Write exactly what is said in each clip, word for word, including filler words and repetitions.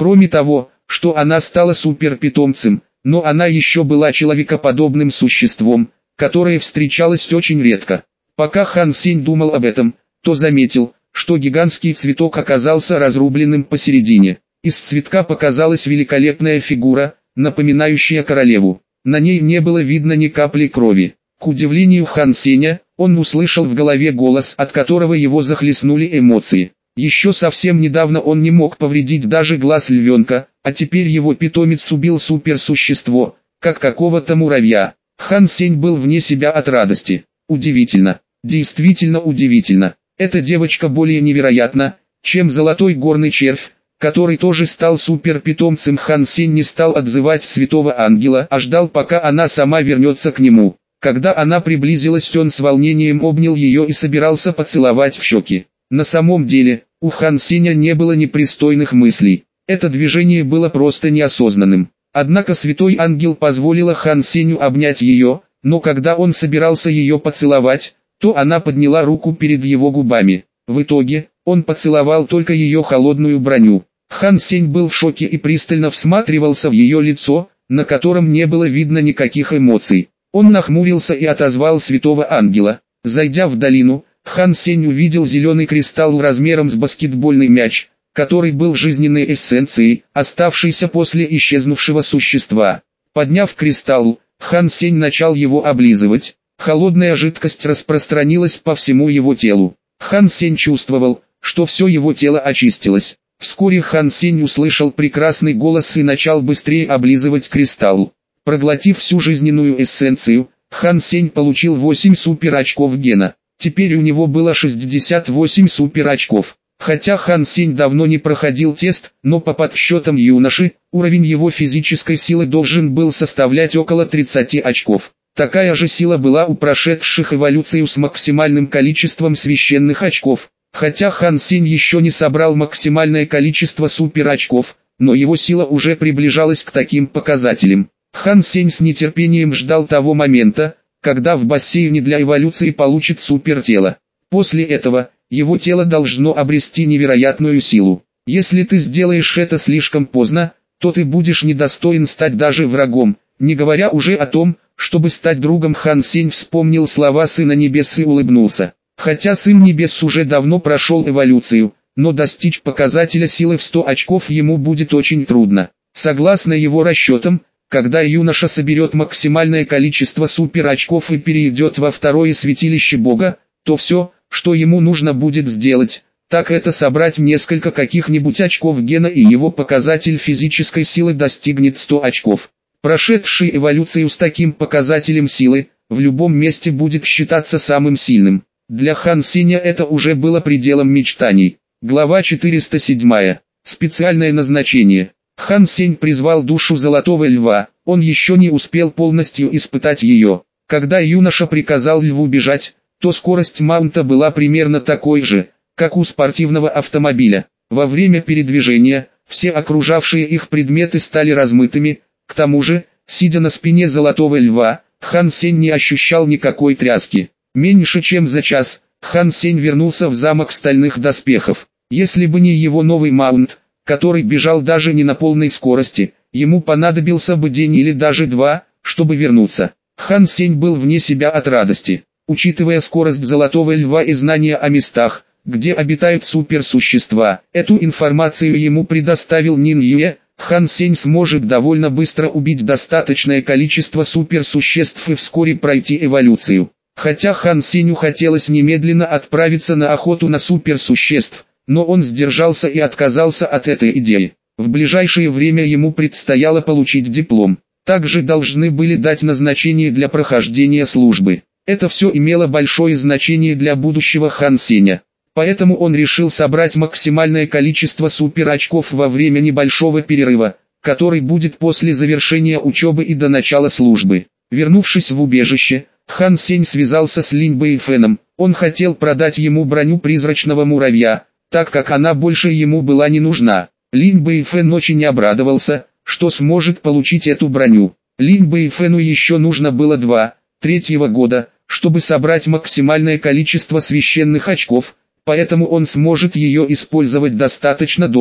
Кроме того, что она стала суперпитомцем, но она еще была человекоподобным существом, которое встречалось очень редко. Пока Хан Сень думал об этом, то заметил, что гигантский цветок оказался разрубленным посередине. Из цветка показалась великолепная фигура, напоминающая королеву. На ней не было видно ни капли крови. К удивлению Хан Сеня, он услышал в голове голос, от которого его захлестнули эмоции. Еще совсем недавно он не мог повредить даже глаз львенка, а теперь его питомец убил суперсущество, как какого-то муравья. Хан Сень был вне себя от радости. Удивительно, действительно удивительно. Эта девочка более невероятна, чем золотой горный червь, который тоже стал суперпитомцем. Хан Сень не стал отзывать святого ангела, а ждал, пока она сама вернется к нему. Когда она приблизилась, он с волнением обнял ее и собирался поцеловать в щеки. На самом деле, у Хан Сеня не было непристойных мыслей. Это движение было просто неосознанным. Однако святой ангел позволила Хан Сеню обнять ее, но когда он собирался ее поцеловать, то она подняла руку перед его губами. В итоге, он поцеловал только ее холодную броню. Хан Сень был в шоке и пристально всматривался в ее лицо, на котором не было видно никаких эмоций. Он нахмурился и отозвал святого ангела. Зайдя в долину, Хан Сень увидел зеленый кристалл размером с баскетбольный мяч, который был жизненной эссенцией, оставшейся после исчезнувшего существа. Подняв кристалл, Хан Сень начал его облизывать. Холодная жидкость распространилась по всему его телу. Хан Сень чувствовал, что все его тело очистилось. Вскоре Хан Сень услышал прекрасный голос и начал быстрее облизывать кристалл. Проглотив всю жизненную эссенцию, Хан Сень получил восемь супер очков гена. Теперь у него было шестьдесят восемь супер очков. Хотя Хан Сень давно не проходил тест, но по подсчетам юноши, уровень его физической силы должен был составлять около тридцати очков. Такая же сила была у прошедших эволюцию с максимальным количеством священных очков. Хотя Хан Сень еще не собрал максимальное количество супер очков, но его сила уже приближалась к таким показателям. Хан Сень с нетерпением ждал того момента, когда в бассейне для эволюции получит супертело. После этого, его тело должно обрести невероятную силу. Если ты сделаешь это слишком поздно, то ты будешь недостоин стать даже врагом, не говоря уже о том, чтобы стать другом. Хан Сень вспомнил слова Сына Небес и улыбнулся. Хотя Сын Небес уже давно прошел эволюцию, но достичь показателя силы в сто очков ему будет очень трудно. Согласно его расчетам, когда юноша соберет максимальное количество супер очков и перейдет во второе святилище Бога, то все, что ему нужно будет сделать, так это собрать несколько каких-нибудь очков гена, и его показатель физической силы достигнет ста очков. Прошедший эволюцию с таким показателем силы, в любом месте будет считаться самым сильным. Для Хан Сеня это уже было пределом мечтаний. Глава четыреста седьмая. Специальное назначение. Хан Сень призвал душу Золотого Льва, он еще не успел полностью испытать ее. Когда юноша приказал льву бежать, то скорость маунта была примерно такой же, как у спортивного автомобиля. Во время передвижения, все окружавшие их предметы стали размытыми, к тому же, сидя на спине Золотого Льва, Хан Сень не ощущал никакой тряски. Меньше чем за час, Хан Сень вернулся в замок стальных доспехов. Если бы не его новый маунт, который бежал даже не на полной скорости, ему понадобился бы день или даже два, чтобы вернуться. Хан Сень был вне себя от радости. Учитывая скорость Золотого Льва и знания о местах, где обитают суперсущества, эту информацию ему предоставил Нин Юэ, Хан Сень сможет довольно быстро убить достаточное количество суперсуществ и вскоре пройти эволюцию. Хотя Хан Сенью хотелось немедленно отправиться на охоту на суперсуществ, но он сдержался и отказался от этой идеи. В ближайшее время ему предстояло получить диплом. Также должны были дать назначение для прохождения службы. Это все имело большое значение для будущего Хан Сеня. Поэтому он решил собрать максимальное количество супер очков во время небольшого перерыва, который будет после завершения учебы и до начала службы. Вернувшись в убежище, Хан Сень связался с Линь Бэйфэном. Он хотел продать ему броню призрачного муравья, так как она больше ему была не нужна. Линь Бэйфэн очень обрадовался, что сможет получить эту броню. Линь Бэйфэну еще нужно было два, третьего года, чтобы собрать максимальное количество священных очков, поэтому он сможет ее использовать достаточно долго.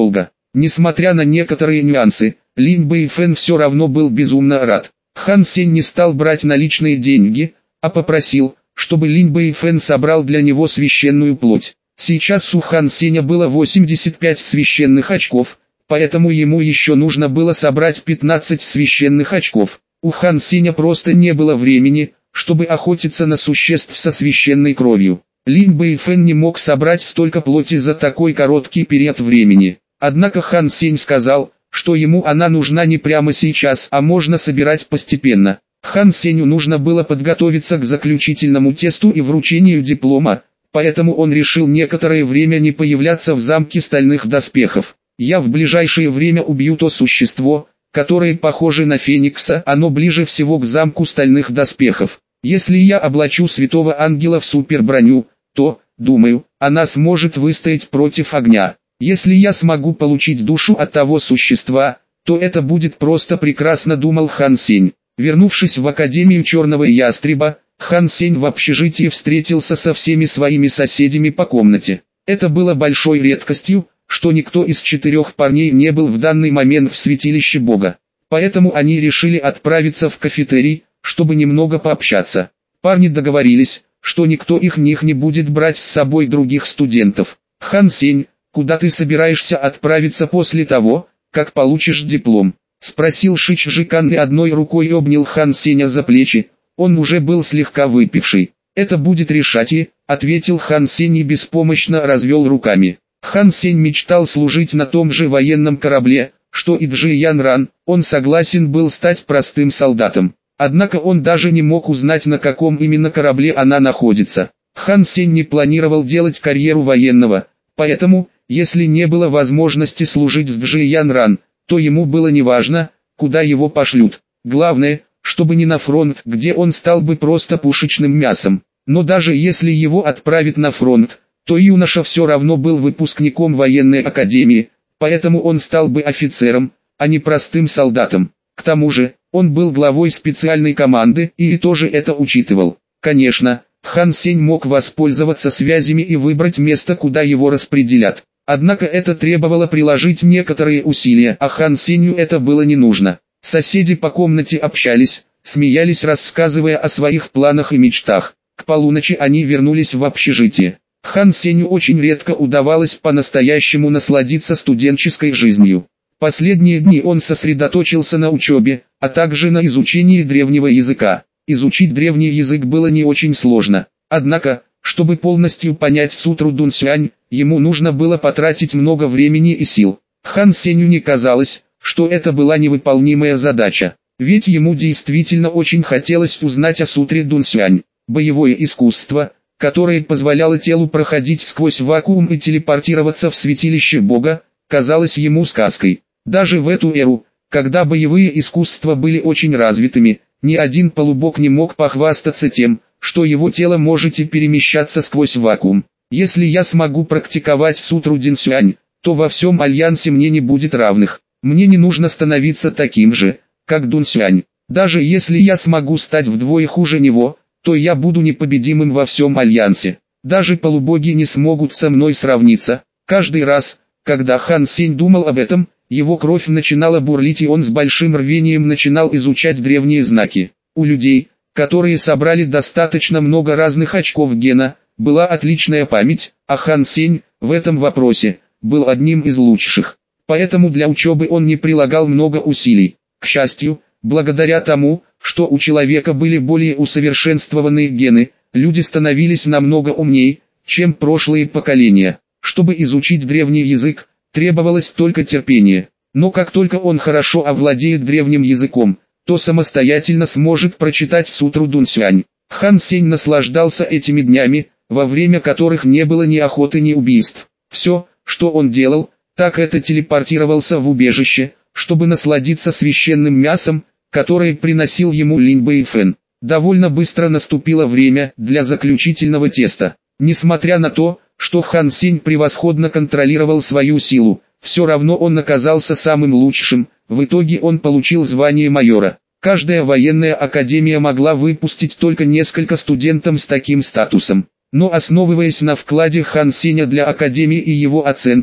Несмотря на некоторые нюансы, Линь Бэйфэн все равно был безумно рад. Хан Сень не стал брать наличные деньги, а попросил, чтобы Линь Бэйфэн собрал для него священную плоть. Сейчас у Хан Сеня было восемьдесят пять священных очков, поэтому ему еще нужно было собрать пятнадцать священных очков. У Хан Сеня просто не было времени, чтобы охотиться на существ со священной кровью. Линь Бэйфэн не мог собрать столько плоти за такой короткий период времени. Однако Хан Сень сказал, что ему она нужна не прямо сейчас, а можно собирать постепенно. Хан Сенью нужно было подготовиться к заключительному тесту и вручению диплома, поэтому он решил некоторое время не появляться в замке стальных доспехов. «Я в ближайшее время убью то существо, которое похоже на Феникса, оно ближе всего к замку стальных доспехов. Если я облачу святого ангела в суперброню, то, думаю, она сможет выстоять против огня. Если я смогу получить душу от того существа, то это будет просто прекрасно», — думал Хан Сень. Вернувшись в Академию Черного Ястреба, Хан Сень в общежитии встретился со всеми своими соседями по комнате. Это было большой редкостью, что никто из четырех парней не был в данный момент в святилище Бога. Поэтому они решили отправиться в кафетерий, чтобы немного пообщаться. Парни договорились, что никто их них не будет брать с собой других студентов. «Хан Сень, куда ты собираешься отправиться после того, как получишь диплом?» — спросил Шич Жикан и одной рукой обнял Хан Сеня за плечи. Он уже был слегка выпивший. «Это будет решать и», — ответил Хан Сень и беспомощно развел руками. Хан Сень мечтал служить на том же военном корабле, что и Джи Ян Ран. Он согласен был стать простым солдатом. Однако он даже не мог узнать, на каком именно корабле она находится. Хан Сень не планировал делать карьеру военного, поэтому, если не было возможности служить с Джи Ян Ран, то ему было неважно, куда его пошлют. Главное, чтобы не на фронт, где он стал бы просто пушечным мясом. Но даже если его отправят на фронт, то юноша все равно был выпускником военной академии, поэтому он стал бы офицером, а не простым солдатом. К тому же, он был главой специальной команды и тоже это учитывал. Конечно, Хан Сень мог воспользоваться связями и выбрать место, куда его распределят. Однако это требовало приложить некоторые усилия, а Хан Сенью это было не нужно. Соседи по комнате общались, смеялись, рассказывая о своих планах и мечтах. К полуночи они вернулись в общежитие. Хан Сенью очень редко удавалось по-настоящему насладиться студенческой жизнью. Последние дни он сосредоточился на учебе, а также на изучении древнего языка. Изучить древний язык было не очень сложно. Однако, чтобы полностью понять сутру Дунсюань, ему нужно было потратить много времени и сил. Хан Сенью не казалось, что это была невыполнимая задача, ведь ему действительно очень хотелось узнать о сутре Дунсюань. Боевое искусство, которое позволяло телу проходить сквозь вакуум и телепортироваться в святилище Бога, казалось ему сказкой. Даже в эту эру, когда боевые искусства были очень развитыми, ни один полубог не мог похвастаться тем, что его тело можете перемещаться сквозь вакуум. Если я смогу практиковать сутру Динсюань, то во всем Альянсе мне не будет равных. Мне не нужно становиться таким же, как Дунсюань. Даже если я смогу стать вдвое хуже него, то я буду непобедимым во всем Альянсе. Даже полубоги не смогут со мной сравниться. Каждый раз, когда Хан Сень думал об этом, его кровь начинала бурлить и он с большим рвением начинал изучать древние знаки. У людей, которые собрали достаточно много разных очков гена, была отличная память, а Хан Сень, в этом вопросе, был одним из лучших. Поэтому для учебы он не прилагал много усилий. К счастью, благодаря тому, что у человека были более усовершенствованные гены, люди становились намного умнее, чем прошлые поколения. Чтобы изучить древний язык, требовалось только терпение. Но как только он хорошо овладеет древним языком, то самостоятельно сможет прочитать сутру Дунсюань. Хан Сень наслаждался этими днями, во время которых не было ни охоты, ни убийств. Все, что он делал, так это телепортировался в убежище, чтобы насладиться священным мясом, которое приносил ему Линь Бэйфэн. Довольно быстро наступило время для заключительного теста. Несмотря на то, что Хан Сень превосходно контролировал свою силу, все равно он оказался самым лучшим. В итоге он получил звание майора. Каждая военная академия могла выпустить только несколько студентов с таким статусом. Но основываясь на вкладе Хан Сеня для академии и его оценках,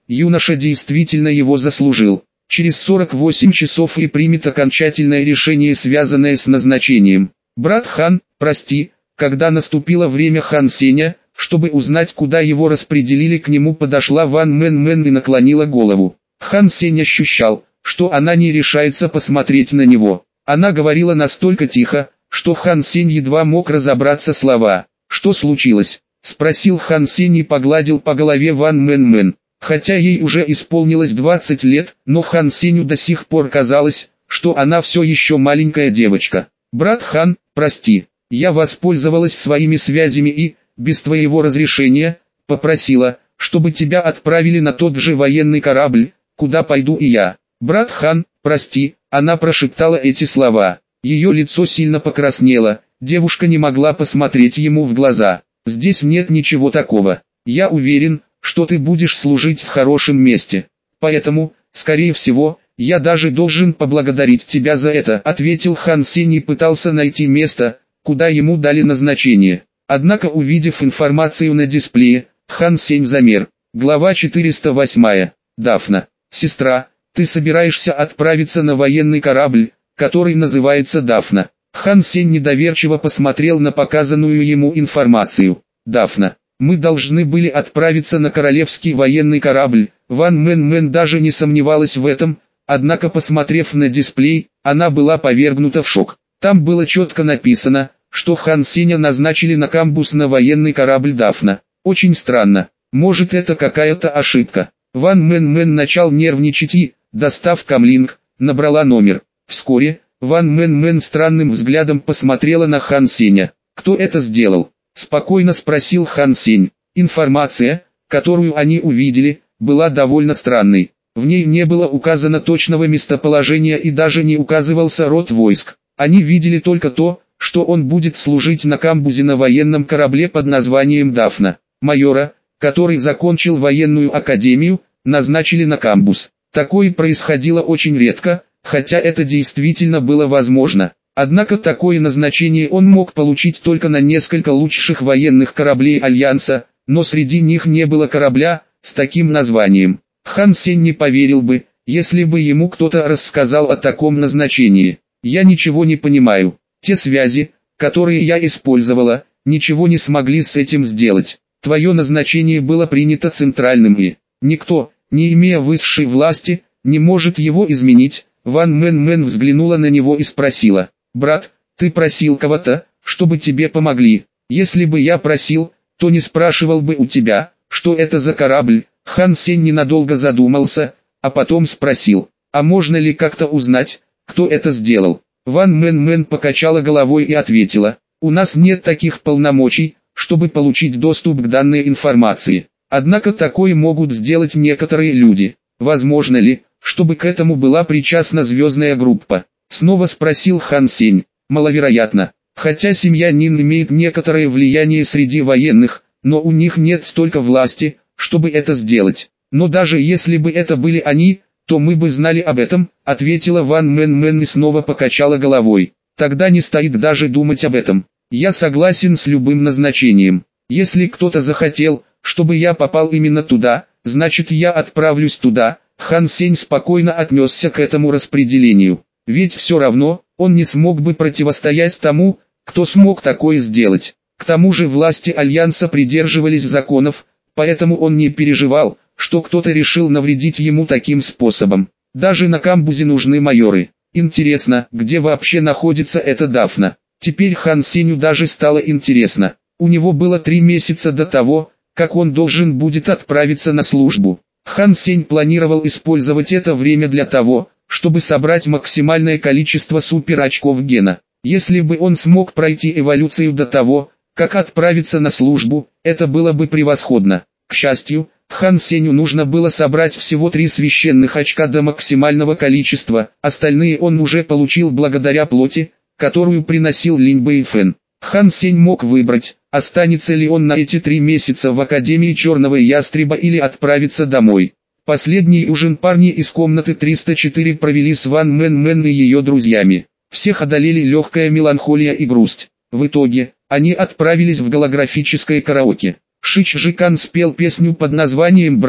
юноша действительно его заслужил. Через сорок восемь часов и примет окончательное решение, связанное с назначением. Брат Хан, прости, когда наступило время Хан Сеня, чтобы узнать, куда его распределили, к нему подошла Ван Мэн Мэн и наклонила голову. Хан Сень ощущал, что она не решается посмотреть на него. Она говорила настолько тихо, что Хан Сень едва мог разобраться слова. «Что случилось?» — спросил Хан Сень и погладил по голове Ван Мэн Мэн. Хотя ей уже исполнилось двадцать лет, но Хан Сенью до сих пор казалось, что она все еще маленькая девочка. «Брат Хан, прости, я воспользовалась своими связями и, без твоего разрешения, попросила, чтобы тебя отправили на тот же военный корабль, куда пойду и я. Брат Хан, прости», она прошептала эти слова. Ее лицо сильно покраснело, девушка не могла посмотреть ему в глаза. «Здесь нет ничего такого. Я уверен, что ты будешь служить в хорошем месте. Поэтому, скорее всего, я даже должен поблагодарить тебя за это», ответил Хан Сень и пытался найти место, куда ему дали назначение. Однако, увидев информацию на дисплее, Хан Сень замер. Глава четыреста восемь. Дафна. «Сестра, ты собираешься отправиться на военный корабль, который называется Дафна?» Хан Сень недоверчиво посмотрел на показанную ему информацию. «Дафна. Мы должны были отправиться на королевский военный корабль». Ван Мэн Мэн даже не сомневалась в этом, однако, посмотрев на дисплей, она была повергнута в шок. Там было четко написано, что Хан Сеня назначили на камбус на военный корабль Дафна. Очень странно. Может, это какая-то ошибка. Ван Мэн Мэн начал нервничать и, достав камлинг, набрала номер. Вскоре, Ван Мэн Мэн странным взглядом посмотрела на Хан Сеня. «Кто это сделал?» — спокойно спросил Хан Сень. Информация, которую они увидели, была довольно странной. В ней не было указано точного местоположения и даже не указывался род войск. Они видели только то, что он будет служить на камбузе на военном корабле под названием Дафна. Майора, который закончил военную академию, назначили на камбуз. Такое происходило очень редко, хотя это действительно было возможно. Однако такое назначение он мог получить только на несколько лучших военных кораблей Альянса, но среди них не было корабля с таким названием. Хан Сень не поверил бы, если бы ему кто-то рассказал о таком назначении. «Я ничего не понимаю. Те связи, которые я использовала, ничего не смогли с этим сделать. Твое назначение было принято центральным и никто, не имея высшей власти, не может его изменить». Ван Мэн Мэн взглянула на него и спросила: «Брат, ты просил кого-то, чтобы тебе помогли? Если бы я просил, то не спрашивал бы у тебя, что это за корабль». Хан Сень ненадолго задумался, а потом спросил: «А можно ли как-то узнать, кто это сделал?» Ван Мэн Мэн покачала головой и ответила: «У нас нет таких полномочий, чтобы получить доступ к данной информации. Однако такое могут сделать некоторые люди. Возможно ли, чтобы к этому была причастна звездная группа?» Снова спросил Хан Сень. «Маловероятно. Хотя семья Нин имеет некоторое влияние среди военных, но у них нет столько власти, чтобы это сделать. Но даже если бы это были они, то мы бы знали об этом», ответила Ван Мэн Мэн и снова покачала головой. «Тогда не стоит даже думать об этом. Я согласен с любым назначением. Если кто-то захотел, чтобы я попал именно туда, значит я отправлюсь туда». Хан Сень спокойно отнесся к этому распределению. Ведь все равно, он не смог бы противостоять тому, кто смог такое сделать. К тому же власти Альянса придерживались законов, поэтому он не переживал, что кто-то решил навредить ему таким способом. Даже на камбузе нужны майоры. Интересно, где вообще находится эта Дафна? Теперь Хан Сенью даже стало интересно. У него было три месяца до того, как он должен будет отправиться на службу. Хан Сень планировал использовать это время для того, чтобы собрать максимальное количество супер-очков гена. Если бы он смог пройти эволюцию до того, как отправиться на службу, это было бы превосходно. К счастью, Хан Сенью нужно было собрать всего три священных очка до максимального количества, остальные он уже получил благодаря плоти, которую приносил Линь Бэйфэн. Хан Сень мог выбрать, останется ли он на эти три месяца в Академии Черного Ястреба или отправится домой. Последний ужин парни из комнаты триста четыре провели с Ван Мэн Мэн и ее друзьями. Всех одолели легкая меланхолия и грусть. В итоге, они отправились в голографическое караоке. Шич Жикан спел песню под названием «Брат»,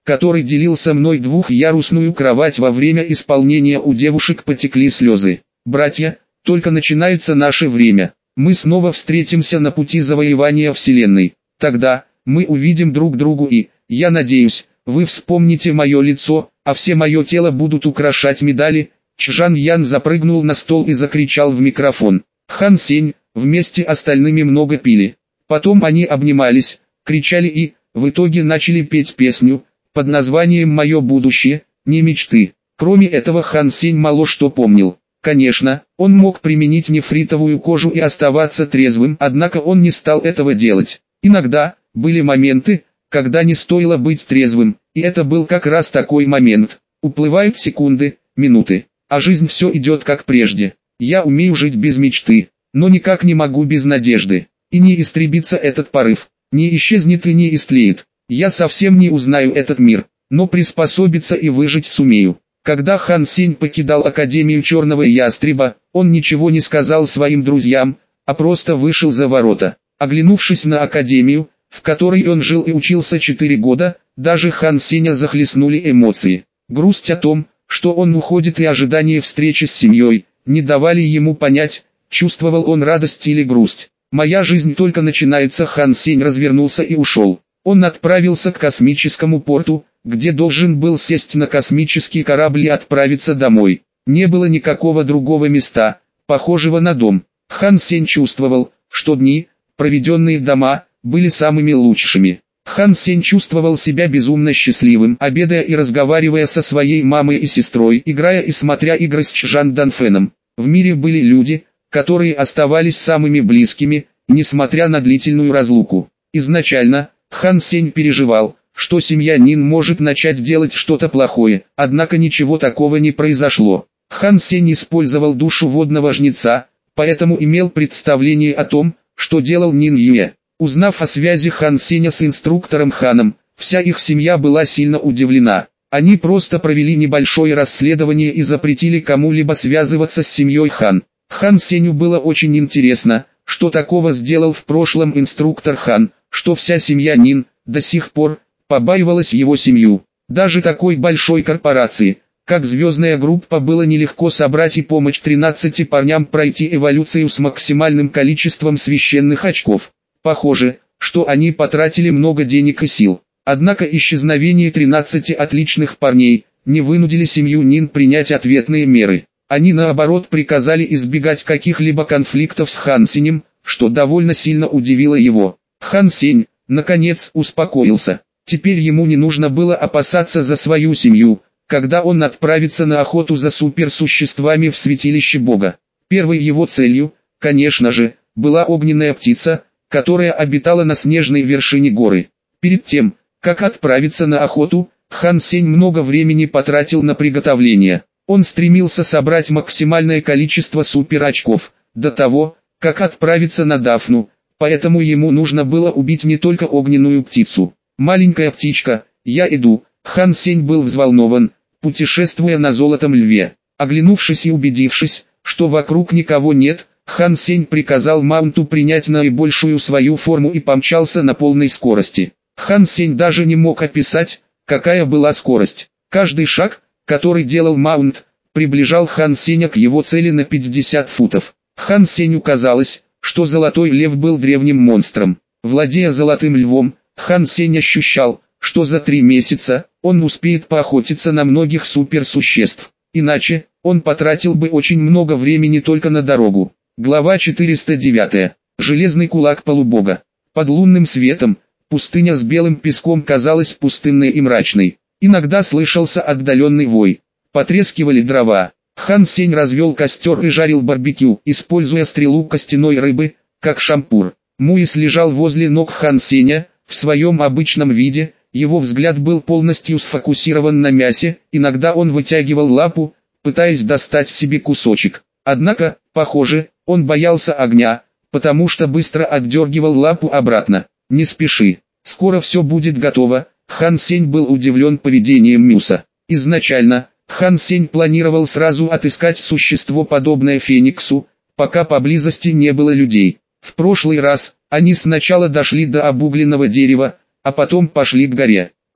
который делил со мной двухъярусную кровать. Во время исполнения у девушек потекли слезы. Братья, только начинается наше время. Мы снова встретимся на пути завоевания Вселенной. Тогда мы увидим друг другу и, я надеюсь, вы вспомните мое лицо, а все мое тело будут украшать медали. Чжан Ян запрыгнул на стол и закричал в микрофон. Хан Сень, вместе остальными много пили. Потом они обнимались, кричали и, в итоге начали петь песню, под названием «Мое будущее, не мечты». Кроме этого Хан Сень мало что помнил. Конечно, он мог применить нефритовую кожу и оставаться трезвым, однако он не стал этого делать. Иногда, были моменты, когда не стоило быть трезвым, и это был как раз такой момент. Уплывают секунды, минуты, а жизнь все идет как прежде. Я умею жить без мечты, но никак не могу без надежды. И не истребится этот порыв, не исчезнет и не истлеет. Я совсем не узнаю этот мир, но приспособиться и выжить сумею. Когда Хан Сень покидал Академию Черного Ястреба, он ничего не сказал своим друзьям, а просто вышел за ворота. Оглянувшись на Академию, в которой он жил и учился четыре года, даже Хан Сеня захлестнули эмоции. Грусть о том, что он уходит, и ожидание встречи с семьей, не давали ему понять, чувствовал он радость или грусть. «Моя жизнь только начинается». Хан Сень развернулся и ушел. Он отправился к космическому порту, где должен был сесть на космический корабль и отправиться домой. Не было никакого другого места, похожего на дом. Хан Сень чувствовал, что дни, проведенные дома, были самыми лучшими. Хан Сень чувствовал себя безумно счастливым, обедая и разговаривая со своей мамой и сестрой, играя и смотря игры с Чжан Данфеном. В мире были люди, которые оставались самыми близкими, несмотря на длительную разлуку. Изначально, Хан Сень переживал, что семья Нин может начать делать что-то плохое, однако ничего такого не произошло. Хан Сень использовал душу водного жнеца, поэтому имел представление о том, что делал Нин Юэ. Узнав о связи Хан Сеня с инструктором Ханом, вся их семья была сильно удивлена. Они просто провели небольшое расследование и запретили кому-либо связываться с семьей Хан. Хан Сеню было очень интересно, что такого сделал в прошлом инструктор Хан, что вся семья Нин, до сих пор, побаивалась его семью. Даже такой большой корпорации, как звездная группа, было нелегко собрать и помочь тринадцати парням пройти эволюцию с максимальным количеством священных очков. Похоже, что они потратили много денег и сил. Однако исчезновение тринадцати отличных парней не вынудили семью Нин принять ответные меры. Они наоборот приказали избегать каких-либо конфликтов с Хан Сенем, что довольно сильно удивило его. Хан Сень, наконец, успокоился. Теперь ему не нужно было опасаться за свою семью, когда он отправится на охоту за суперсуществами в святилище Бога. Первой его целью, конечно же, была огненная птица, которая обитала на снежной вершине горы. Перед тем, как отправиться на охоту, Хан Сень много времени потратил на приготовление. Он стремился собрать максимальное количество супер-очков, до того, как отправиться на Дафну, поэтому ему нужно было убить не только огненную птицу. «Маленькая птичка, я иду». Хан Сень был взволнован, путешествуя на золотом льве. Оглянувшись и убедившись, что вокруг никого нет, Хан Сень приказал Маунту принять наибольшую свою форму и помчался на полной скорости. Хан Сень даже не мог описать, какая была скорость. Каждый шаг, который делал Маунт, приближал Хан Сеня к его цели на пятьдесят футов. Хан Сенью казалось, что Золотой Лев был древним монстром. Владея Золотым Львом, Хан Сень ощущал, что за три месяца он успеет поохотиться на многих суперсуществ. Иначе, он потратил бы очень много времени только на дорогу. Глава четыреста девять. Железный кулак полубога. Под лунным светом, пустыня с белым песком казалась пустынной и мрачной. Иногда слышался отдаленный вой. Потрескивали дрова. Хан Сень развел костер и жарил барбекю, используя стрелу костяной рыбы, как шампур. Муис лежал возле ног Хан Сеня, в своем обычном виде. Его взгляд был полностью сфокусирован на мясе, иногда он вытягивал лапу, пытаясь достать себе кусочек. Однако, похоже, он боялся огня, потому что быстро отдергивал лапу обратно. «Не спеши, скоро все будет готово». Хан Сень был удивлен поведением Мюса. Изначально, Хан Сень планировал сразу отыскать существо, подобное Фениксу, пока поблизости не было людей. В прошлый раз, они сначала дошли до обугленного дерева, а потом пошли к горе.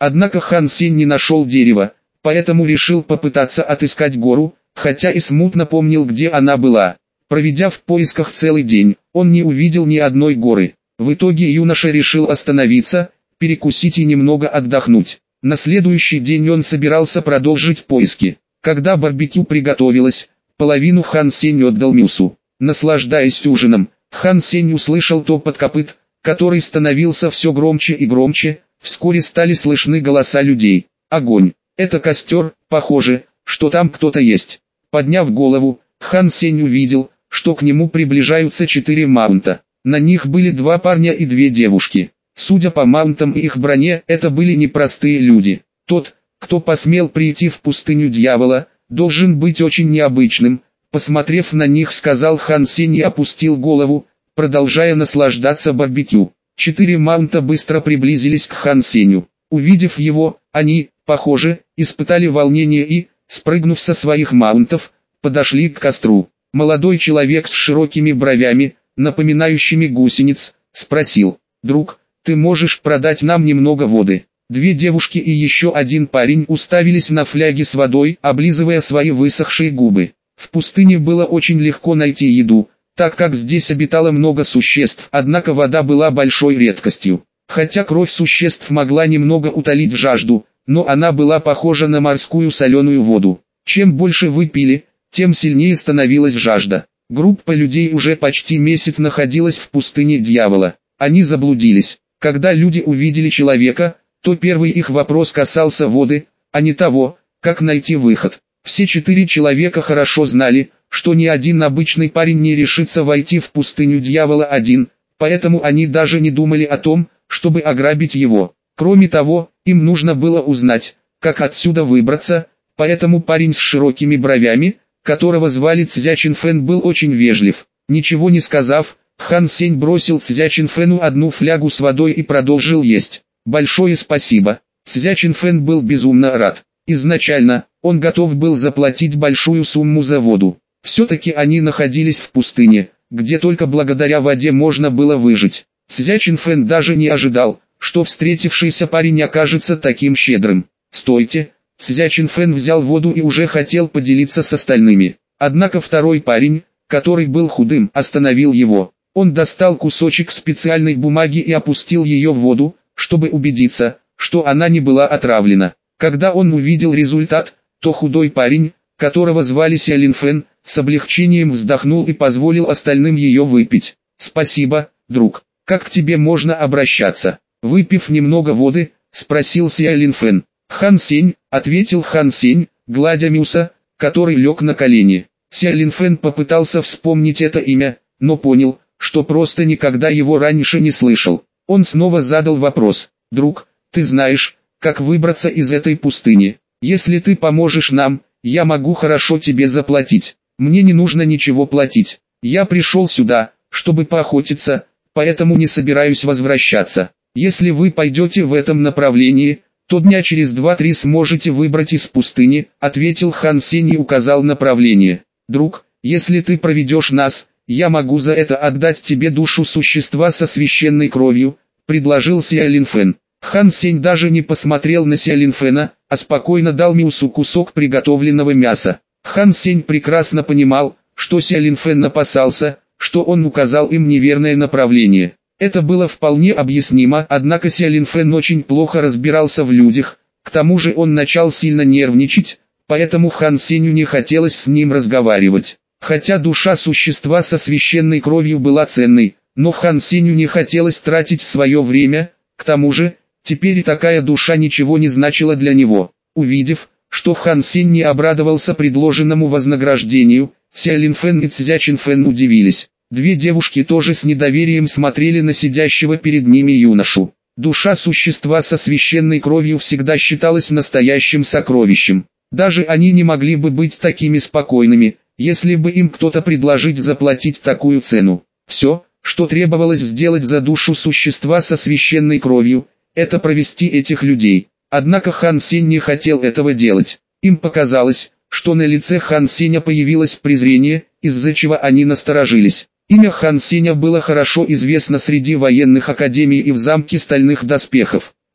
Однако Хан Сень не нашел дерева, поэтому решил попытаться отыскать гору, хотя и смутно помнил, где она была. Проведя в поисках целый день, он не увидел ни одной горы. В итоге юноша решил остановиться, перекусить и немного отдохнуть. На следующий день он собирался продолжить поиски. Когда барбекю приготовилось, половину Хан Сень отдал Мюсу. Наслаждаясь ужином, Хан Сень услышал топот копыт, который становился все громче и громче. Вскоре стали слышны голоса людей. Огонь! Это костер, похоже, что там кто-то есть. Подняв голову, Хан Сень увидел, что к нему приближаются четыре маунта. На них были два парня и две девушки. Судя по маунтам и их броне, это были непростые люди. Тот, кто посмел прийти в пустыню дьявола, должен быть очень необычным. Посмотрев на них, сказал Хан Сень и опустил голову, продолжая наслаждаться барбекю. Четыре маунта быстро приблизились к Хан Сенью. Увидев его, они, похоже, испытали волнение и, спрыгнув со своих маунтов, подошли к костру. Молодой человек с широкими бровями, напоминающими гусениц, спросил: «Друг, ты можешь продать нам немного воды?» Две девушки и еще один парень уставились на фляги с водой, облизывая свои высохшие губы. В пустыне было очень легко найти еду, так как здесь обитало много существ, однако вода была большой редкостью. Хотя кровь существ могла немного утолить жажду, но она была похожа на морскую соленую воду. Чем больше вы пили, тем сильнее становилась жажда. Группа людей уже почти месяц находилась в пустыне дьявола. Они заблудились. Когда люди увидели человека, то первый их вопрос касался воды, а не того, как найти выход. Все четыре человека хорошо знали, что ни один обычный парень не решится войти в пустыню дьявола один, поэтому они даже не думали о том, чтобы ограбить его. Кроме того, им нужно было узнать, как отсюда выбраться, поэтому парень с широкими бровями, которого звали Цзя Чинфэн, был очень вежлив. Ничего не сказав, Хан Сень бросил Цзя Чинфэну одну флягу с водой и продолжил есть. «Большое спасибо». Цзя Чинфэн был безумно рад. Изначально, он готов был заплатить большую сумму за воду. Все-таки они находились в пустыне, где только благодаря воде можно было выжить. Цзя Чинфэн даже не ожидал, что встретившийся парень окажется таким щедрым. «Стойте!» Цзя Чинфэн взял воду и уже хотел поделиться с остальными. Однако второй парень, который был худым, остановил его. Он достал кусочек специальной бумаги и опустил ее в воду, чтобы убедиться, что она не была отравлена. Когда он увидел результат, то худой парень, которого звали Ся Линфэн, с облегчением вздохнул и позволил остальным ее выпить. «Спасибо, друг. Как к тебе можно обращаться?» Выпив немного воды, спросил Ся Линфэн. «Хан Сень», — ответил Хан Сень, гладя Мюса, который лег на колени. Ся Линфэн попытался вспомнить это имя, но понял, что просто никогда его раньше не слышал. Он снова задал вопрос: «Друг, ты знаешь, как выбраться из этой пустыни? Если ты поможешь нам, я могу хорошо тебе заплатить». «Мне не нужно ничего платить. Я пришел сюда, чтобы поохотиться, поэтому не собираюсь возвращаться. Если вы пойдете в этом направлении, то дня через два-три сможете выбрать из пустыни», — ответил Хан Сень и указал направление. «Друг, если ты проведешь нас, я могу за это отдать тебе душу существа со священной кровью», — предложил Ся Линфэн. Хан Сень даже не посмотрел на Ся Линфэна, а спокойно дал Мюсу кусок приготовленного мяса. Хан Сень прекрасно понимал, что Ся Линфэн опасался, что он указал им неверное направление. Это было вполне объяснимо, однако Ся Линфэн очень плохо разбирался в людях, к тому же он начал сильно нервничать, поэтому Хан Сенью не хотелось с ним разговаривать. Хотя душа существа со священной кровью была ценной, но Хан Сенью не хотелось тратить свое время, к тому же, теперь и такая душа ничего не значила для него. Увидев, что Хан Сень не обрадовался предложенному вознаграждению, Ся Линфэн и Цзя Чинфэн удивились. Две девушки тоже с недоверием смотрели на сидящего перед ними юношу. Душа существа со священной кровью всегда считалась настоящим сокровищем. Даже они не могли бы быть такими спокойными, если бы им кто-то предложить заплатить такую цену. Все, что требовалось сделать за душу существа со священной кровью, это провести этих людей. Однако Хан Сень не хотел этого делать. Им показалось, что на лице Хан Сеня появилось презрение, из-за чего они насторожились. Имя Хан Сеня было хорошо известно среди военных академий и в замке стальных доспехов.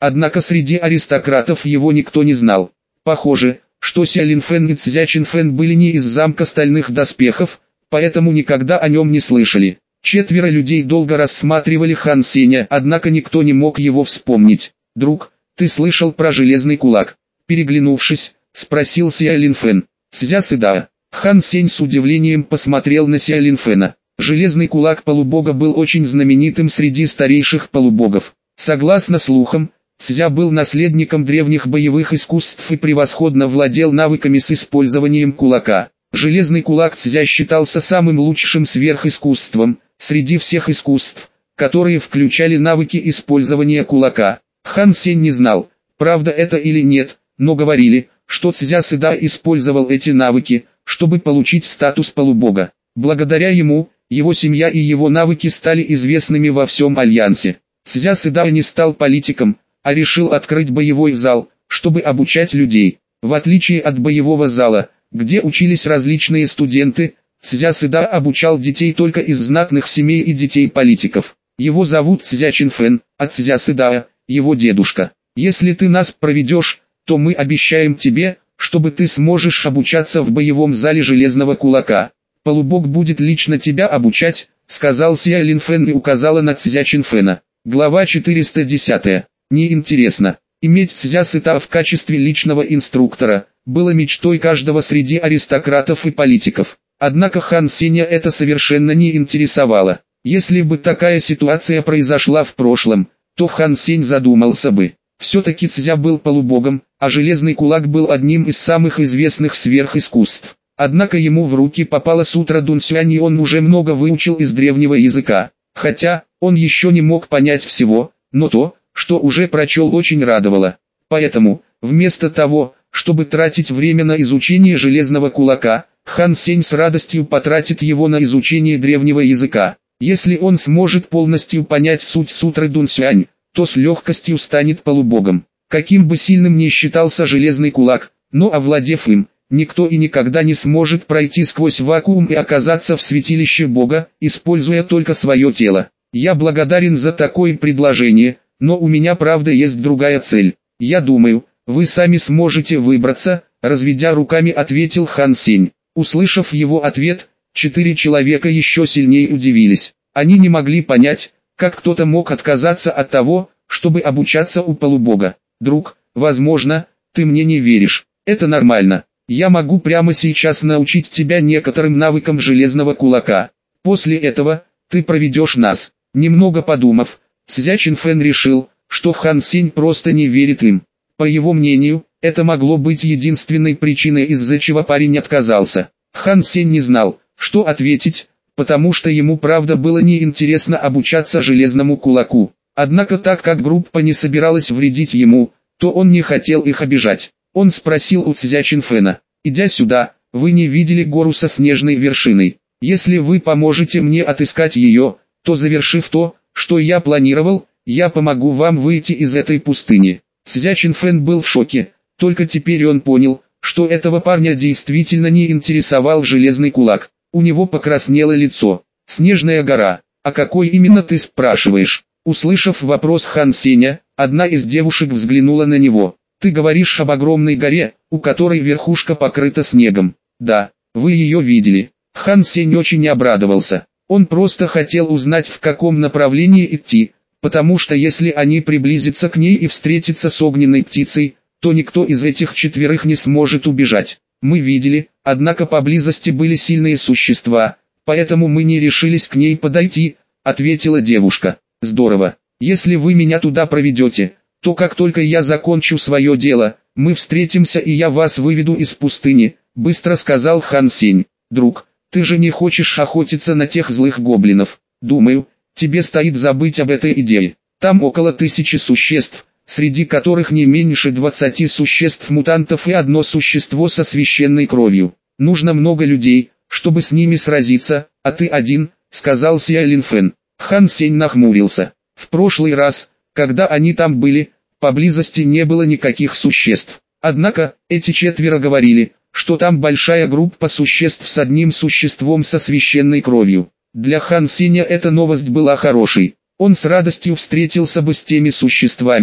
однако среди аристократов его никто не знал. Похоже, что Ся Линфэн и Цзя Чинфэн были не из замка стальных доспехов, поэтому никогда о нем не слышали. Четверо людей долго рассматривали Хан Сеня, однако никто не мог его вспомнить. «Друг, ты слышал про железный кулак?» Переглянувшись, спросил Ся Линфэн. «Цзя Сыда». Хан Сень с удивлением посмотрел на Ся Линфэна. Железный кулак полубога был очень знаменитым среди старейших полубогов. Согласно слухам, Цзя был наследником древних боевых искусств и превосходно владел навыками с использованием кулака. Железный кулак Цзя считался самым лучшим сверхискусством среди всех искусств, которые включали навыки использования кулака. Хан Сень не знал, правда это или нет, но говорили, что Цзя Сыда использовал эти навыки, чтобы получить статус полубога. Благодаря ему, его семья и его навыки стали известными во всем Альянсе. Цзя Сыда не стал политиком, а решил открыть боевой зал, чтобы обучать людей. В отличие от боевого зала, где учились различные студенты, Цзя Сыда обучал детей только из знатных семей и детей политиков. Его зовут Цзя Чинфэн, а Цзя Сыда – его дедушка. Если ты нас проведешь, то мы обещаем тебе, чтобы ты сможешь обучаться в боевом зале железного кулака. Полубог будет лично тебя обучать, сказал Ся Линфэн и указала на Цзя Чинфэна. Глава четыреста десять. Неинтересно. Иметь Цзя Сыда в качестве личного инструктора было мечтой каждого среди аристократов и политиков. Однако Хан Сеня это совершенно не интересовало. Если бы такая ситуация произошла в прошлом, то Хан Сень задумался бы. Все-таки Цзя был полубогом, а железный кулак был одним из самых известных сверхискусств. Однако ему в руки попала сутра Дунсюань, и он уже много выучил из древнего языка. Хотя, он еще не мог понять всего, но то, что уже прочел, очень радовало. Поэтому, вместо того, чтобы тратить время на изучение железного кулака, Хан Сень с радостью потратит его на изучение древнего языка. Если он сможет полностью понять суть сутры Дунсюань, то с легкостью станет полубогом. Каким бы сильным ни считался железный кулак, но овладев им, никто и никогда не сможет пройти сквозь вакуум и оказаться в святилище Бога, используя только свое тело. Я благодарен за такое предложение, но у меня правда есть другая цель. Я думаю, вы сами сможете выбраться, разведя руками, ответил Хан Сень. Услышав его ответ, четыре человека еще сильнее удивились. Они не могли понять, как кто-то мог отказаться от того, чтобы обучаться у полубога. «Друг, возможно, ты мне не веришь. Это нормально. Я могу прямо сейчас научить тебя некоторым навыкам железного кулака. После этого, ты проведешь нас». Немного подумав, Цзя Чинфэн решил, что Хан Сень просто не верит им. По его мнению, это могло быть единственной причиной, из-за чего парень отказался. Хан Сень не знал, что ответить, потому что ему правда было неинтересно обучаться железному кулаку. Однако так как группа не собиралась вредить ему, то он не хотел их обижать. Он спросил у Цзя Чинфэна: «Идя сюда, вы не видели гору со снежной вершиной? Если вы поможете мне отыскать ее, то, завершив то, что я планировал, я помогу вам выйти из этой пустыни». Цзя Чинфэн был в шоке, только теперь он понял, что этого парня действительно не интересовал железный кулак. У него покраснело лицо. «Снежная гора, а какой именно ты спрашиваешь?» Услышав вопрос Хан Сеня, одна из девушек взглянула на него. «Ты говоришь об огромной горе, у которой верхушка покрыта снегом?» «Да, вы ее видели». Хан Сень очень обрадовался. Он просто хотел узнать, в каком направлении идти, потому что если они приблизятся к ней и встретятся с огненной птицей, то никто из этих четверых не сможет убежать. «Мы видели, однако поблизости были сильные существа, поэтому мы не решились к ней подойти», — ответила девушка. «Здорово. Если вы меня туда проведете, то как только я закончу свое дело, мы встретимся и я вас выведу из пустыни», — быстро сказал Хан Сень. «Друг, ты же не хочешь охотиться на тех злых гоблинов? Думаю, тебе стоит забыть об этой идее. Там около тысячи существ, среди которых не меньше двадцати существ-мутантов и одно существо со священной кровью. Нужно много людей, чтобы с ними сразиться, а ты один», — сказал Ся Линфэн. Хан Сень нахмурился. В прошлый раз, когда они там были, поблизости не было никаких существ. Однако, эти четверо говорили, что там большая группа существ с одним существом со священной кровью. Для Хан Сеня эта новость была хорошей. Он с радостью встретился бы с теми существами,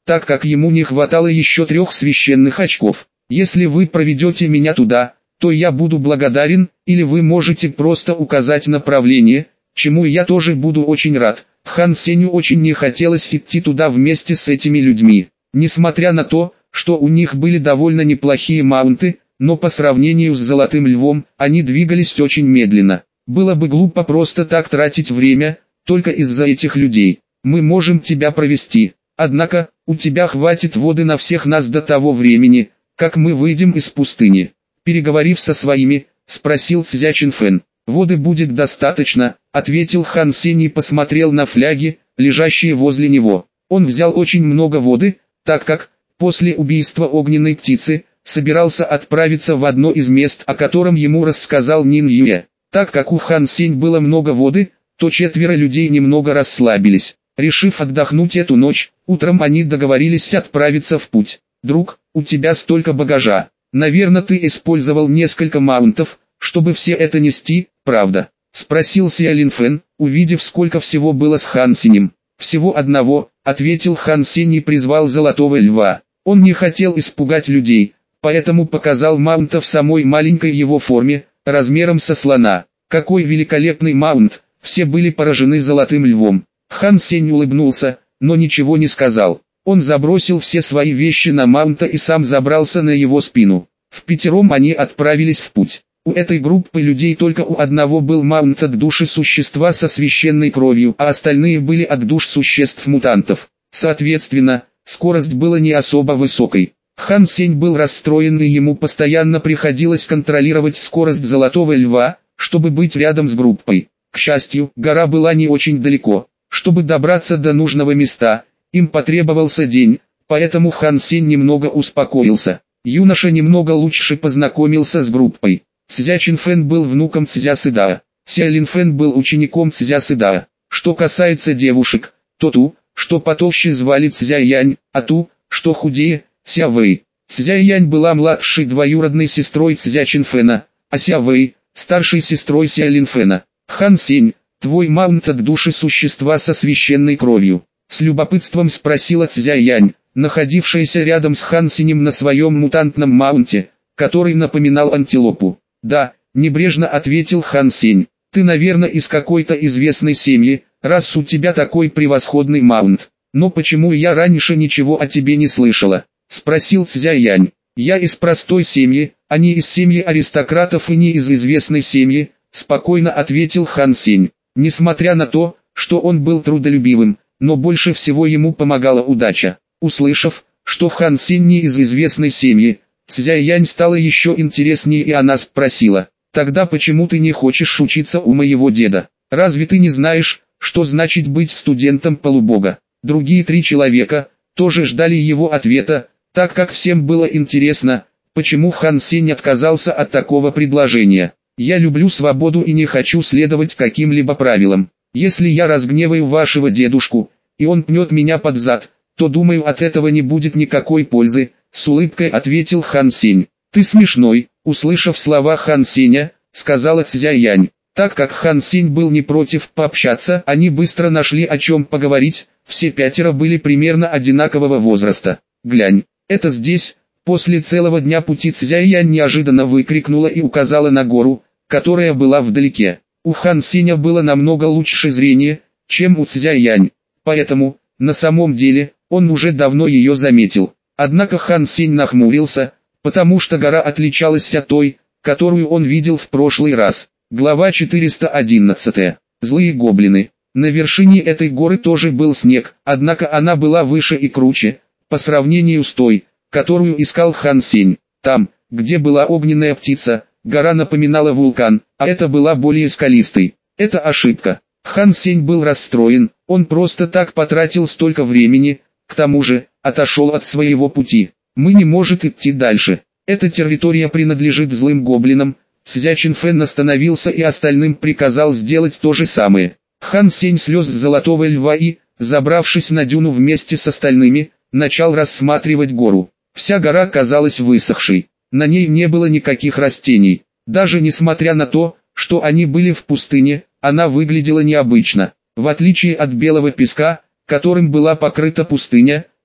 так как ему не хватало еще трех священных очков. Если вы проведете меня туда, то я буду благодарен, или вы можете просто указать направление, чему я тоже буду очень рад. Хан Сенью очень не хотелось идти туда вместе с этими людьми. Несмотря на то, что у них были довольно неплохие маунты, но по сравнению с Золотым Львом, они двигались очень медленно. Было бы глупо просто так тратить время, только из-за этих людей. Мы можем тебя провести. Однако, у тебя хватит воды на всех нас до того времени, как мы выйдем из пустыни. Переговорив со своими, спросил Цзя Чинфэн. Воды будет достаточно, ответил Хан Сень и посмотрел на фляги, лежащие возле него. Он взял очень много воды, так как, после убийства огненной птицы, собирался отправиться в одно из мест, о котором ему рассказал Нин Юэ. Так как у Хан Сень было много воды, то четверо людей немного расслабились. Решив отдохнуть эту ночь, утром они договорились отправиться в путь. «Друг, у тебя столько багажа. Наверное, ты использовал несколько маунтов, чтобы все это нести, правда?» — спросил Сяо Линфэн, увидев, сколько всего было с Хан Сенем. «Всего одного», — ответил Хан Сень и призвал Золотого Льва. Он не хотел испугать людей, поэтому показал маунта в самой маленькой его форме, размером со слона. «Какой великолепный маунт!» Все были поражены Золотым Львом. Хан Сень улыбнулся, но ничего не сказал. Он забросил все свои вещи на маунта и сам забрался на его спину. Впятером они отправились в путь. У этой группы людей только у одного был маунт от души существа со священной кровью, а остальные были от душ существ-мутантов. Соответственно, скорость была не особо высокой. Хан Сень был расстроен, и ему постоянно приходилось контролировать скорость Золотого Льва, чтобы быть рядом с группой. К счастью, гора была не очень далеко. Чтобы добраться до нужного места, им потребовался день, поэтому Хан Сень немного успокоился. Юноша немного лучше познакомился с группой. Цзя Чинфэн был внуком Цзя Сыдаа. Сяо Линфэн был учеником Цзя Сыдаа. Что касается девушек, то ту, что потолще, звали Цзя Янь, а ту, что худее, Ся Вэй. Цзя Янь была младшей двоюродной сестрой Цзя Чинфэна, а Ся Вэй – старшей сестрой Сяо Линфэна. «Хан Сень, твой маунт от души существа со священной кровью?» — с любопытством спросила Цзя Янь, находившаяся рядом с Хан Сенем на своем мутантном маунте, который напоминал антилопу. «Да», — небрежно ответил Хан Сень. «Ты, наверное, из какой-то известной семьи, раз у тебя такой превосходный маунт. Но почему я раньше ничего о тебе не слышала?» — спросил Цзя Янь. «Я из простой семьи, а не из семьи аристократов и не из известной семьи», — спокойно ответил Хан Сень. Несмотря на то, что он был трудолюбивым, но больше всего ему помогала удача. Услышав, что Хан Сень не из известной семьи, Цзя Янь стало еще интереснее, и она спросила: «Тогда почему ты не хочешь учиться у моего деда? Разве ты не знаешь, что значит быть студентом полубога?» Другие три человека тоже ждали его ответа, так как всем было интересно, почему Хан Сень отказался от такого предложения. «Я люблю свободу и не хочу следовать каким-либо правилам. Если я разгневаю вашего дедушку, и он пнет меня под зад, то думаю, от этого не будет никакой пользы», — с улыбкой ответил Хан Сень. «Ты смешной», — услышав слова Хан Сеня, сказала Цзя Янь. Так как Хан Сень был не против пообщаться, они быстро нашли о чем поговорить. Все пятеро были примерно одинакового возраста. «Глянь, это здесь». После целого дня пути Цзя Янь неожиданно выкрикнула и указала на гору, которая была вдалеке. У Хан Сеня было намного лучше зрение, чем у Цзя Янь, поэтому, на самом деле, он уже давно ее заметил. Однако Хан Сень нахмурился, потому что гора отличалась от той, которую он видел в прошлый раз. Глава четыреста одиннадцать. Злые гоблины. На вершине этой горы тоже был снег, однако она была выше и круче, по сравнению с той, которую искал Хан Сень. Там, где была огненная птица, гора напоминала вулкан, а это была более скалистой. Это ошибка. Хан Сень был расстроен, он просто так потратил столько времени, к тому же, отошел от своего пути. Мы не можем идти дальше. Эта территория принадлежит злым гоблинам. Цзя Чинфэн остановился и остальным приказал сделать то же самое. Хан Сень слез Золотого Льва и, забравшись на дюну вместе с остальными, начал рассматривать гору. Вся гора казалась высохшей, на ней не было никаких растений. Даже несмотря на то, что они были в пустыне, она выглядела необычно. В отличие от белого песка, которым была покрыта пустыня,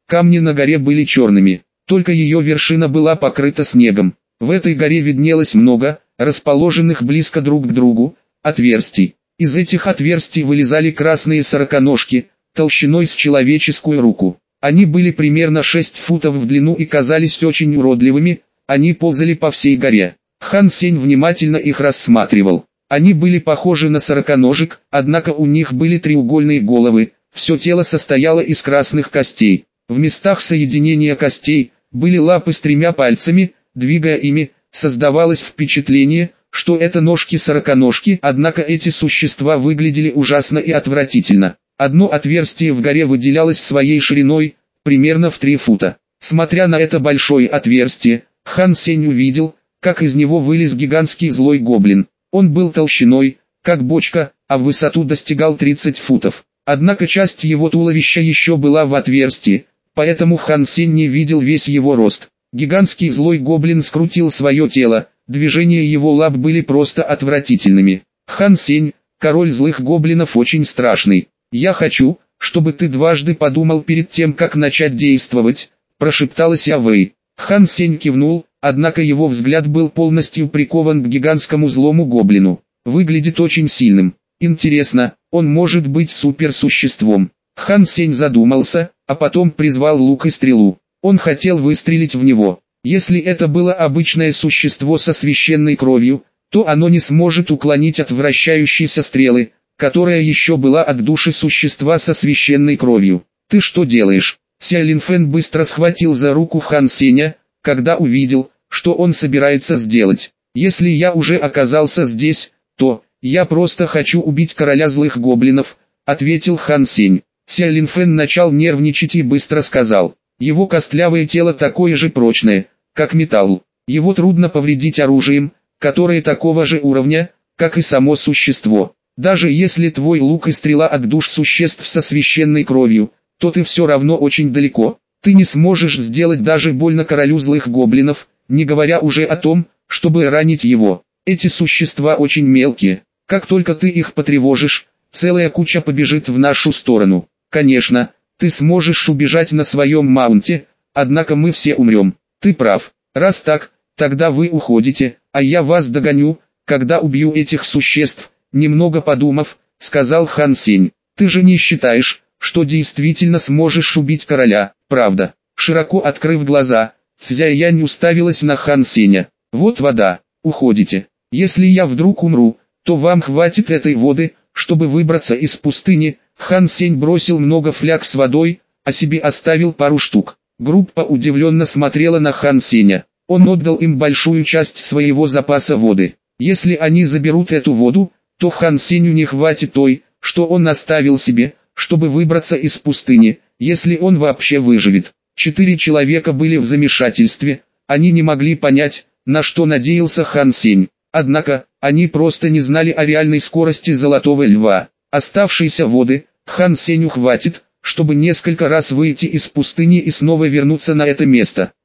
Камни на горе были черными, только ее вершина была покрыта снегом. В этой горе виднелось много, расположенных близко друг к другу, отверстий. Из этих отверстий вылезали красные сороконожки, толщиной с человеческую руку. Они были примерно шесть футов в длину и казались очень уродливыми, они ползали по всей горе. Хан Сень внимательно их рассматривал. Они были похожи на сороконожек, однако у них были треугольные головы, все тело состояло из красных костей. В местах соединения костей были лапы с тремя пальцами, двигая ими, создавалось впечатление, что это ножки-сороконожки, однако эти существа выглядели ужасно и отвратительно. Одно отверстие в горе выделялось своей шириной, примерно в три фута. Смотря на это большое отверстие, Хан Сень увидел, как из него вылез гигантский злой гоблин. Он был толщиной, как бочка, а в высоту достигал тридцати футов. Однако часть его туловища еще была в отверстии, поэтому Хан Сень не видел весь его рост. Гигантский злой гоблин скрутил свое тело, движения его лап были просто отвратительными. Хан Сень, король злых гоблинов, очень страшный. «Я хочу, чтобы ты дважды подумал перед тем, как начать действовать», – прошептала Ся Вэй. Хан Сень кивнул, однако его взгляд был полностью прикован к гигантскому злому гоблину. Выглядит очень сильным. Интересно, он может быть суперсуществом. Хан Сень задумался, а потом призвал лук и стрелу. Он хотел выстрелить в него. Если это было обычное существо со священной кровью, то оно не сможет уклонить от вращающейся стрелы, которая еще была от души существа со священной кровью. «Ты что делаешь?» Ся Линфэн быстро схватил за руку Хан Сеня, когда увидел, что он собирается сделать. «Если я уже оказался здесь, то я просто хочу убить короля злых гоблинов», — ответил Хан Сень. Ся Линфэн начал нервничать и быстро сказал: «Его костлявое тело такое же прочное, как металл. Его трудно повредить оружием, которое такого же уровня, как и само существо. Даже если твой лук и стрела от душ существ со священной кровью, то ты все равно очень далеко. Ты не сможешь сделать даже больно королю злых гоблинов, не говоря уже о том, чтобы ранить его. Эти существа очень мелкие. Как только ты их потревожишь, целая куча побежит в нашу сторону. Конечно, ты сможешь убежать на своем маунте, однако мы все умрем. Ты прав. Раз так, тогда вы уходите, а я вас догоню, когда убью этих существ». Немного подумав, сказал Хан Сень: «Ты же не считаешь, что действительно сможешь убить короля, правда?» Широко открыв глаза, Цзяянь уставилась на Хан Сеня. «Вот вода, уходите. Если я вдруг умру, то вам хватит этой воды, чтобы выбраться из пустыни». Хан Сень бросил много фляг с водой, а себе оставил пару штук. Группа удивленно смотрела на Хан Сеня. Он отдал им большую часть своего запаса воды. Если они заберут эту воду, то Хан Сенью не хватит той, что он оставил себе, чтобы выбраться из пустыни, если он вообще выживет. Четыре человека были в замешательстве, они не могли понять, на что надеялся Хан Сень. Однако, они просто не знали о реальной скорости Золотого Льва. Оставшиеся воды, Хан Сенью хватит, чтобы несколько раз выйти из пустыни и снова вернуться на это место.